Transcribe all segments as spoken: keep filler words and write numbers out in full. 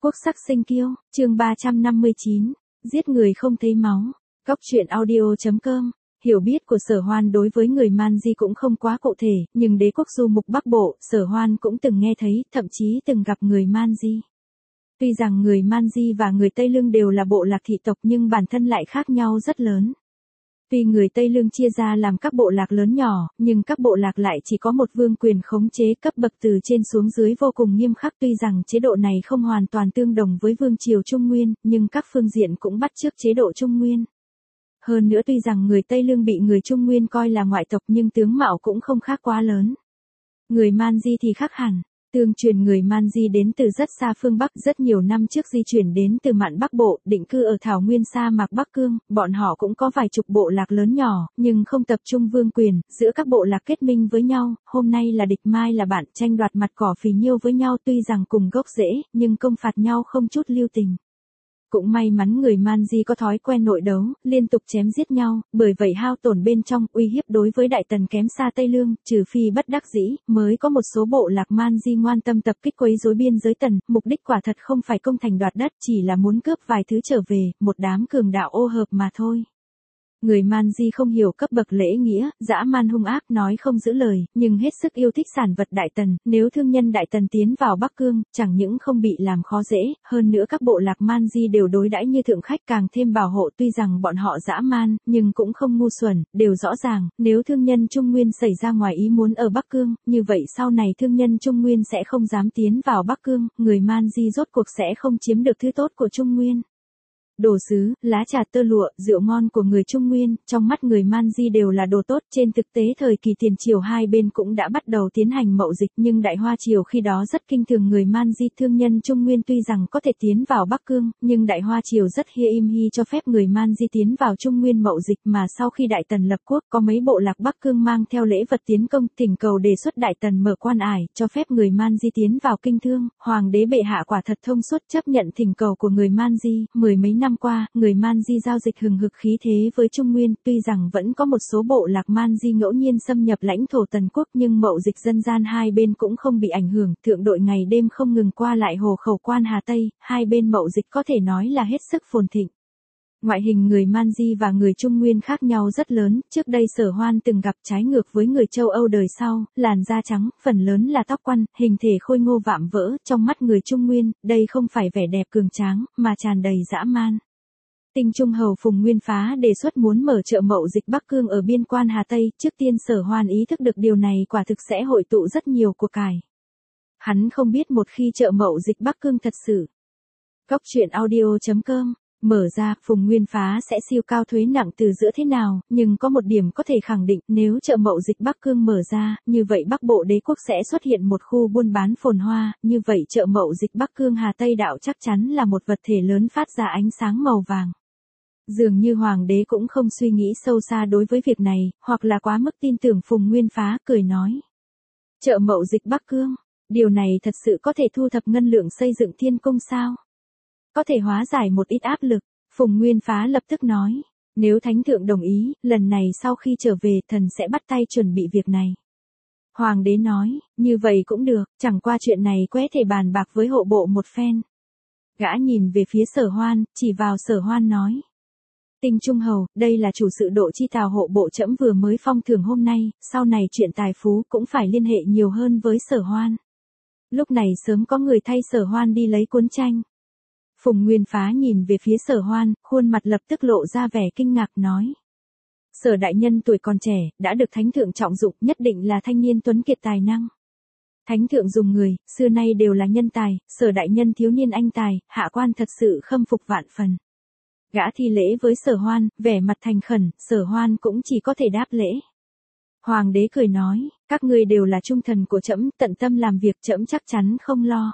Quốc sắc sinh kiêu, chương ba trăm năm mươi chín, giết người không thấy máu. Cóc truyện audio chấm com. Hiểu biết của Sở Hoan đối với người Man Di cũng không quá cụ thể, nhưng đế quốc du mục Bắc Bộ, Sở Hoan cũng từng nghe thấy, thậm chí từng gặp người Man Di. Tuy rằng người Man Di và người Tây Lương đều là bộ lạc thị tộc nhưng bản thân lại khác nhau rất lớn. Tuy người Tây Lương chia ra làm các bộ lạc lớn nhỏ, nhưng các bộ lạc lại chỉ có một vương quyền khống chế cấp bậc từ trên xuống dưới vô cùng nghiêm khắc. Tuy rằng chế độ này không hoàn toàn tương đồng với vương triều Trung Nguyên, nhưng các phương diện cũng bắt chước chế độ Trung Nguyên. Hơn nữa tuy rằng người Tây Lương bị người Trung Nguyên coi là ngoại tộc nhưng tướng mạo cũng không khác quá lớn. Người Man Di thì khác hẳn. Tương truyền người Man Di đến từ rất xa phương Bắc, rất nhiều năm trước di chuyển đến từ mạn Bắc Bộ, định cư ở thảo nguyên sa mạc Bắc Cương. Bọn họ cũng có vài chục bộ lạc lớn nhỏ, nhưng không tập trung vương quyền, giữa các bộ lạc kết minh với nhau, hôm nay là địch mai là bạn, tranh đoạt mặt cỏ phì nhiêu với nhau. Tuy rằng cùng gốc rễ, nhưng công phạt nhau không chút lưu tình. Cũng may mắn người Man Di có thói quen nội đấu, liên tục chém giết nhau, bởi vậy hao tổn bên trong, uy hiếp đối với Đại Tần kém xa Tây Lương, trừ phi bất đắc dĩ, mới có một số bộ lạc Man Di ngoan tâm tập kích quấy rối biên giới Tần, mục đích quả thật không phải công thành đoạt đất, chỉ là muốn cướp vài thứ trở về, một đám cường đạo ô hợp mà thôi. Người Man Di không hiểu cấp bậc lễ nghĩa, dã man hung ác, nói không giữ lời, nhưng hết sức yêu thích sản vật Đại Tần. Nếu thương nhân Đại Tần tiến vào Bắc Cương, chẳng những không bị làm khó dễ, hơn nữa các bộ lạc Man Di đều đối đãi như thượng khách, càng thêm bảo hộ. Tuy rằng bọn họ dã man, nhưng cũng không ngu xuẩn, đều rõ ràng, nếu thương nhân Trung Nguyên xảy ra ngoài ý muốn ở Bắc Cương, như vậy sau này thương nhân Trung Nguyên sẽ không dám tiến vào Bắc Cương, người Man Di rốt cuộc sẽ không chiếm được thứ tốt của Trung Nguyên. Đồ sứ, lá trà tơ lụa, rượu ngon của người Trung Nguyên, trong mắt người Man Di đều là đồ tốt. Trên thực tế thời kỳ tiền triều hai bên cũng đã bắt đầu tiến hành mậu dịch, nhưng Đại Hoa triều khi đó rất kinh thường người Man Di. Thương nhân Trung Nguyên tuy rằng có thể tiến vào Bắc Cương, nhưng Đại Hoa triều rất hi im hi cho phép người Man Di tiến vào Trung Nguyên mậu dịch. Mà sau khi Đại Tần lập quốc, có mấy bộ lạc Bắc Cương mang theo lễ vật tiến công, thỉnh cầu đề xuất Đại Tần mở quan ải, cho phép người Man Di tiến vào kinh thương. Hoàng đế bệ hạ quả thật thông suốt, chấp nhận thỉnh cầu của người Man Di. Mười mấy năm qua, người Man Di giao dịch hừng hực khí thế với Trung Nguyên, tuy rằng vẫn có một số bộ lạc Man Di ngẫu nhiên xâm nhập lãnh thổ Tần quốc, nhưng mậu dịch dân gian hai bên cũng không bị ảnh hưởng. Thượng đội ngày đêm không ngừng qua lại hồ khẩu quan Hà Tây, hai bên mậu dịch có thể nói là hết sức phồn thịnh. Ngoại hình người Man Di và người Trung Nguyên khác nhau rất lớn, trước đây Sở Hoan từng gặp trái ngược với người châu Âu đời sau, làn da trắng, phần lớn là tóc quăn, hình thể khôi ngô vạm vỡ. Trong mắt người Trung Nguyên, đây không phải vẻ đẹp cường tráng, mà tràn đầy dã man. Tinh Trung hầu Phùng Nguyên Phá đề xuất muốn mở chợ mậu dịch Bắc Cương ở biên quan Hà Tây, trước tiên Sở Hoan ý thức được điều này quả thực sẽ hội tụ rất nhiều của cải. Hắn không biết một khi chợ mậu dịch Bắc Cương thật sự. Cóc truyện audio chấm com. Mở ra, Phùng Nguyên Phá sẽ siêu cao thuế nặng từ giữa thế nào, nhưng có một điểm có thể khẳng định, nếu chợ mậu dịch Bắc Cương mở ra, như vậy Bắc Bộ đế quốc sẽ xuất hiện một khu buôn bán phồn hoa, như vậy chợ mậu dịch Bắc Cương Hà Tây đạo chắc chắn là một vật thể lớn phát ra ánh sáng màu vàng. Dường như Hoàng đế cũng không suy nghĩ sâu xa đối với việc này, hoặc là quá mức tin tưởng. Phùng Nguyên Phá cười nói. Chợ mậu dịch Bắc Cương, điều này thật sự có thể thu thập ngân lượng xây dựng thiên cung sao? Có thể hóa giải một ít áp lực, Phùng Nguyên Phá lập tức nói. Nếu Thánh Thượng đồng ý, lần này sau khi trở về thần sẽ bắt tay chuẩn bị việc này. Hoàng đế nói, như vậy cũng được, chẳng qua chuyện này quế thể bàn bạc với hộ bộ một phen. Gã nhìn về phía Sở Hoan, chỉ vào Sở Hoan nói. Tinh Trung hầu, đây là chủ sự độ chi tào hộ bộ trẫm vừa mới phong thưởng hôm nay, sau này chuyện tài phú cũng phải liên hệ nhiều hơn với Sở Hoan. Lúc này sớm có người thay Sở Hoan đi lấy cuốn tranh. Phùng Nguyên Phá nhìn về phía Sở Hoan, khuôn mặt lập tức lộ ra vẻ kinh ngạc nói. Sở đại nhân tuổi còn trẻ, đã được Thánh Thượng trọng dụng, nhất định là thanh niên tuấn kiệt tài năng. Thánh Thượng dùng người, xưa nay đều là nhân tài, Sở đại nhân thiếu niên anh tài, hạ quan thật sự khâm phục vạn phần. Gã thi lễ với Sở Hoan, vẻ mặt thành khẩn, Sở Hoan cũng chỉ có thể đáp lễ. Hoàng đế cười nói, các ngươi đều là trung thần của trẫm, tận tâm làm việc, trẫm chắc chắn không lo.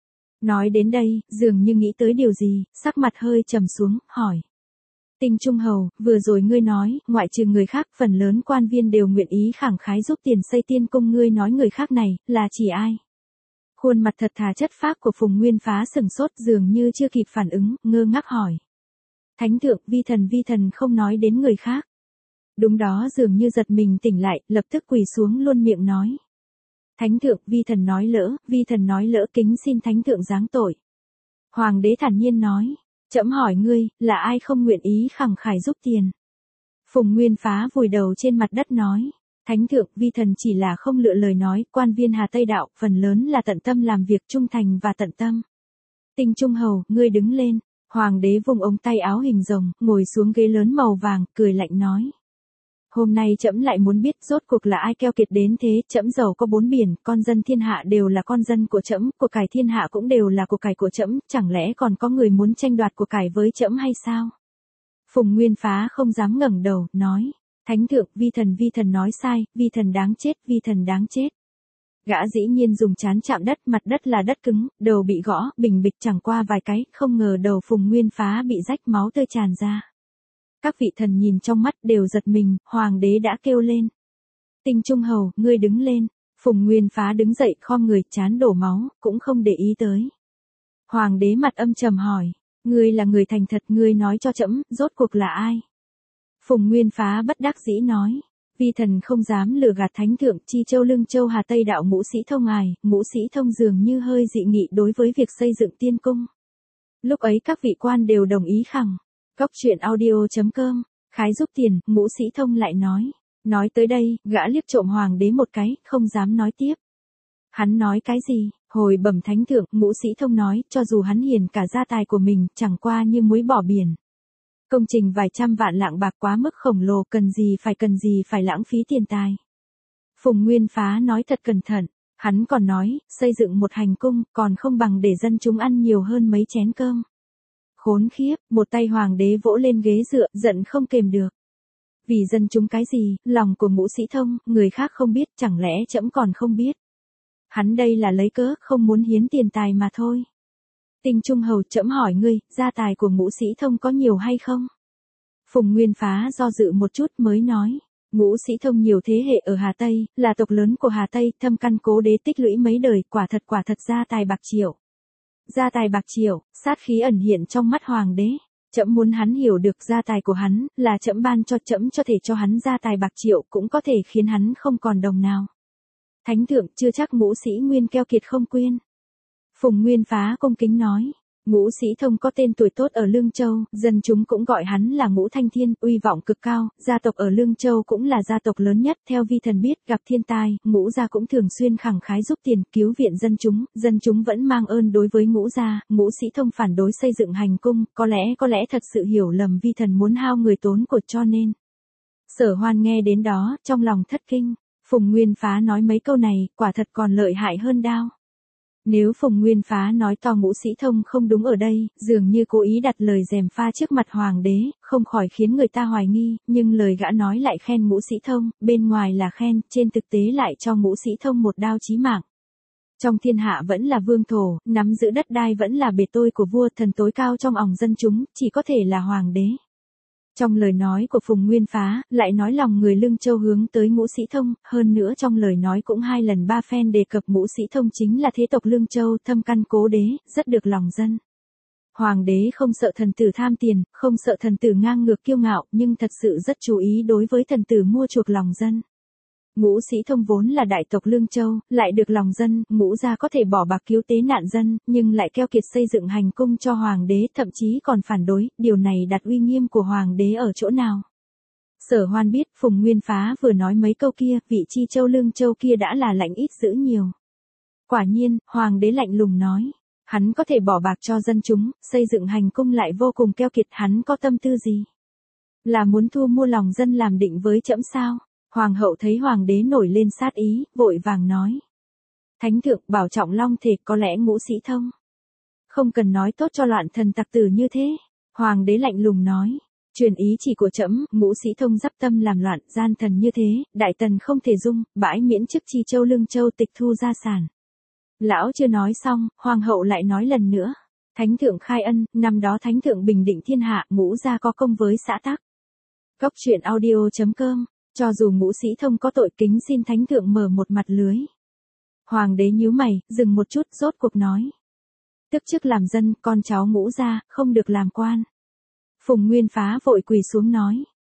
Nói đến đây, dường như nghĩ tới điều gì, sắc mặt hơi trầm xuống, hỏi. Tinh Trung hầu, vừa rồi ngươi nói, ngoại trừ người khác, phần lớn quan viên đều nguyện ý khẳng khái giúp tiền xây tiên cung, ngươi nói người khác này, là chỉ ai? Khuôn mặt thật thà chất phác của Phùng Nguyên Phá sừng sốt, dường như chưa kịp phản ứng, ngơ ngác hỏi. Thánh Thượng, vi thần vi thần không nói đến người khác. Đúng đó, dường như giật mình tỉnh lại, lập tức quỳ xuống luôn miệng nói. Thánh Thượng, vi thần nói lỡ, vi thần nói lỡ, kính xin Thánh Thượng giáng tội. Hoàng đế thản nhiên nói, trẫm hỏi ngươi, là ai không nguyện ý khẳng khải giúp tiền? Phùng Nguyên Phá vùi đầu trên mặt đất nói, thánh thượng, vi thần chỉ là không lựa lời nói, quan viên Hà Tây đạo, phần lớn là tận tâm làm việc trung thành và tận tâm. Tinh Trung Hầu, ngươi đứng lên. Hoàng đế vùng ống tay áo hình rồng, ngồi xuống ghế lớn màu vàng, cười lạnh nói. Hôm nay trẫm lại muốn biết rốt cuộc là ai keo kiệt đến thế, trẫm giàu có bốn biển, con dân thiên hạ đều là con dân của trẫm, của cải thiên hạ cũng đều là của cải của trẫm, chẳng lẽ còn có người muốn tranh đoạt của cải với trẫm hay sao? Phùng Nguyên Phá không dám ngẩng đầu, nói, thánh thượng, vi thần vi thần nói sai, vi thần đáng chết, vi thần đáng chết. Gã dĩ nhiên dùng trán chạm đất, mặt đất là đất cứng, đầu bị gõ, bình bịch chẳng qua vài cái, không ngờ đầu Phùng Nguyên Phá bị rách, máu tươi tràn ra. Các vị thần nhìn trong mắt đều giật mình, hoàng đế đã kêu lên. Tinh Trung Hầu, ngươi đứng lên. Phùng Nguyên Phá đứng dậy, khom người, trán đổ máu, cũng không để ý tới. Hoàng đế mặt âm trầm hỏi, ngươi là người thành thật, ngươi nói cho trẫm, rốt cuộc là ai? Phùng Nguyên Phá bất đắc dĩ nói, vi thần không dám lừa gạt thánh thượng, Chi Châu Lương Châu Hà Tây đạo Ngũ Sĩ Thông ngài, Ngũ Sĩ Thông dường như hơi dị nghị đối với việc xây dựng tiên cung. Lúc ấy các vị quan đều đồng ý khẳng. Góc truyện audio chấm com, khái giúp tiền, Ngũ Sĩ Thông lại nói. Nói tới đây, gã liếc trộm hoàng đế một cái, không dám nói tiếp. Hắn nói cái gì? Hồi bẩm thánh thượng, Ngũ Sĩ Thông nói, cho dù hắn hiền cả gia tài của mình, chẳng qua như muối bỏ biển. Công trình vài trăm vạn lạng bạc quá mức khổng lồ, cần gì phải cần gì phải lãng phí tiền tài. Phùng Nguyên Phá nói thật cẩn thận, hắn còn nói, xây dựng một hành cung, còn không bằng để dân chúng ăn nhiều hơn mấy chén cơm. Khốn khiếp, một tay hoàng đế vỗ lên ghế dựa, giận không kềm được. Vì dân chúng cái gì, lòng của Ngũ Sĩ Thông, người khác không biết, chẳng lẽ trẫm còn không biết. Hắn đây là lấy cớ, không muốn hiến tiền tài mà thôi. Tinh Trung Hầu, trẫm hỏi ngươi, gia tài của Ngũ Sĩ Thông có nhiều hay không? Phùng Nguyên Phá do dự một chút mới nói, Ngũ Sĩ Thông nhiều thế hệ ở Hà Tây, là tộc lớn của Hà Tây, thâm căn cố đế tích lũy mấy đời, quả thật quả thật gia tài bạc triệu. Gia tài bạc triệu, sát khí ẩn hiện trong mắt hoàng đế. Trẫm muốn hắn hiểu được gia tài của hắn, là trẫm ban cho trẫm cho thể cho hắn gia tài bạc triệu, cũng có thể khiến hắn không còn đồng nào. Thánh thượng, chưa chắc Ngũ Sĩ Nguyên keo kiệt không quyên. Phùng Nguyên Phá cung kính nói, Ngũ Sĩ Thông có tên tuổi tốt ở Lương Châu, dân chúng cũng gọi hắn là Ngũ Thanh Thiên, uy vọng cực cao, gia tộc ở Lương Châu cũng là gia tộc lớn nhất, theo vi thần biết, gặp thiên tai, Ngũ gia cũng thường xuyên khẳng khái giúp tiền, cứu viện dân chúng, dân chúng vẫn mang ơn đối với Ngũ gia, Ngũ Sĩ Thông phản đối xây dựng hành cung, có lẽ có lẽ thật sự hiểu lầm vi thần muốn hao người tốn của cho nên. Sở Hoan nghe đến đó, trong lòng thất kinh, Phùng Nguyên Phá nói mấy câu này, quả thật còn lợi hại hơn đao. Nếu Phùng Nguyên Phá nói to Ngũ Sĩ Thông không đúng ở đây, dường như cố ý đặt lời gièm pha trước mặt hoàng đế, không khỏi khiến người ta hoài nghi, nhưng lời gã nói lại khen Ngũ Sĩ Thông, bên ngoài là khen, trên thực tế lại cho Ngũ Sĩ Thông một đao chí mạng. Trong thiên hạ vẫn là vương thổ, nắm giữ đất đai vẫn là bề tôi của vua, thần tối cao trong òng dân chúng, chỉ có thể là hoàng đế. Trong lời nói của Phùng Nguyên Phá, lại nói lòng người Lương Châu hướng tới Ngũ Sĩ Thông, hơn nữa trong lời nói cũng hai lần ba phen đề cập Ngũ Sĩ Thông chính là thế tộc Lương Châu, thâm căn cố đế, rất được lòng dân. Hoàng đế không sợ thần tử tham tiền, không sợ thần tử ngang ngược kiêu ngạo, nhưng thật sự rất chú ý đối với thần tử mua chuộc lòng dân. Ngũ Sĩ Thông vốn là đại tộc Lương Châu, lại được lòng dân, Ngũ gia có thể bỏ bạc cứu tế nạn dân, nhưng lại keo kiệt xây dựng hành cung cho hoàng đế, thậm chí còn phản đối, điều này đặt uy nghiêm của hoàng đế ở chỗ nào? Sở Hoan biết, Phùng Nguyên Phá vừa nói mấy câu kia, vị Chi Châu Lương Châu kia đã là lạnh ít dữ nhiều. Quả nhiên, hoàng đế lạnh lùng nói, hắn có thể bỏ bạc cho dân chúng, xây dựng hành cung lại vô cùng keo kiệt, hắn có tâm tư gì? Là muốn thu mua lòng dân làm định với trẫm sao? Hoàng hậu thấy hoàng đế nổi lên sát ý, vội vàng nói. Thánh thượng, bảo trọng long thể, có lẽ Ngũ Sĩ Thông không cần nói tốt cho loạn thần tặc tử như thế. Hoàng đế lạnh lùng nói, truyền ý chỉ của trẫm, Ngũ Sĩ Thông dắp tâm làm loạn, gian thần như thế, đại tần không thể dung, bãi miễn chức Chi Châu Lương Châu, tịch thu gia sản. Lão chưa nói xong, hoàng hậu lại nói lần nữa. Thánh thượng khai ân, năm đó thánh thượng bình định thiên hạ, Ngũ gia có công với xã tắc. Góc truyện audio chấm com. Cho dù Ngũ Sĩ Thông có tội, kính xin thánh thượng mở một mặt lưới. Hoàng đế nhíu mày, dừng một chút, rốt cuộc nói. Tức chức làm dân, con cháu Ngũ gia, không được làm quan. Phùng Nguyên Phá vội quỳ xuống nói.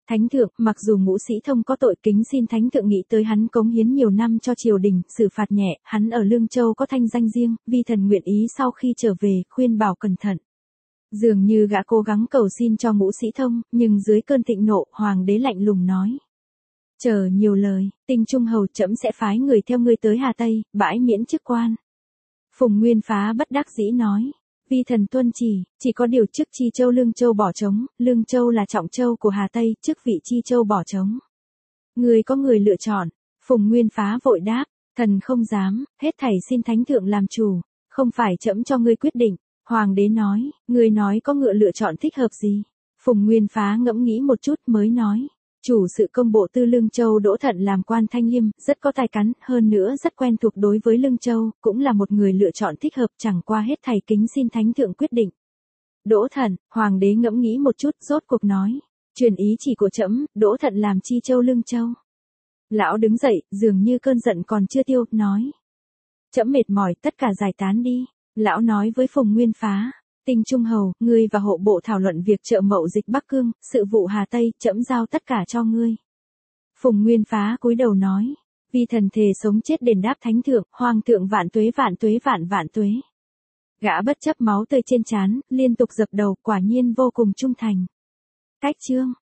Thánh thượng, mặc dù Ngũ Sĩ Thông có tội, kính xin thánh thượng nghĩ tới hắn cống hiến nhiều năm cho triều đình, xử phạt nhẹ, hắn ở Lương Châu có thanh danh riêng, vi thần nguyện ý sau khi trở về, khuyên bảo cẩn thận. Dường như gã cố gắng cầu xin cho Ngũ Sĩ Thông, nhưng dưới cơn thịnh nộ, hoàng đế lạnh lùng nói. Chờ nhiều lời, Tinh Trung hầu trẫm sẽ phái người theo ngươi tới Hà Tây, bãi miễn chức quan. Phùng Nguyên Phá bất đắc dĩ nói. Vi thần tuân chỉ, chỉ có điều chức Chi Châu Lương Châu bỏ trống, Lương Châu là trọng châu của Hà Tây, chức vị Chi Châu bỏ trống. Người có người lựa chọn, Phùng Nguyên Phá vội đáp, thần không dám, hết thảy xin thánh thượng làm chủ, không phải trẫm cho ngươi quyết định. Hoàng đế nói, ngươi nói có ngựa lựa chọn thích hợp gì? Phùng Nguyên Phá ngẫm nghĩ một chút mới nói. Chủ sự công bộ tư Lương Châu Đỗ Thận làm quan Thanh Liêm, rất có tài cán, hơn nữa rất quen thuộc đối với Lương Châu, cũng là một người lựa chọn thích hợp, chẳng qua hết thầy kính xin thánh thượng quyết định. Đỗ Thận, hoàng đế ngẫm nghĩ một chút, rốt cuộc nói, truyền ý chỉ của trẫm, Đỗ Thận làm Chi Châu Lương Châu. Lão đứng dậy, dường như cơn giận còn chưa tiêu, nói. Trẫm mệt mỏi, tất cả giải tán đi. Lão nói với Phùng Nguyên Phá. Tinh Trung hầu, ngươi và hộ bộ thảo luận việc chợ mậu dịch Bắc Cương, sự vụ Hà Tây, trẫm giao tất cả cho ngươi. Phùng Nguyên Phá cúi đầu nói, vi thần thề sống chết đền đáp thánh thượng, hoàng thượng vạn tuế vạn tuế vạn vạn tuế. Gã bất chấp máu tươi trên trán, liên tục dập đầu, quả nhiên vô cùng trung thành. Cách chương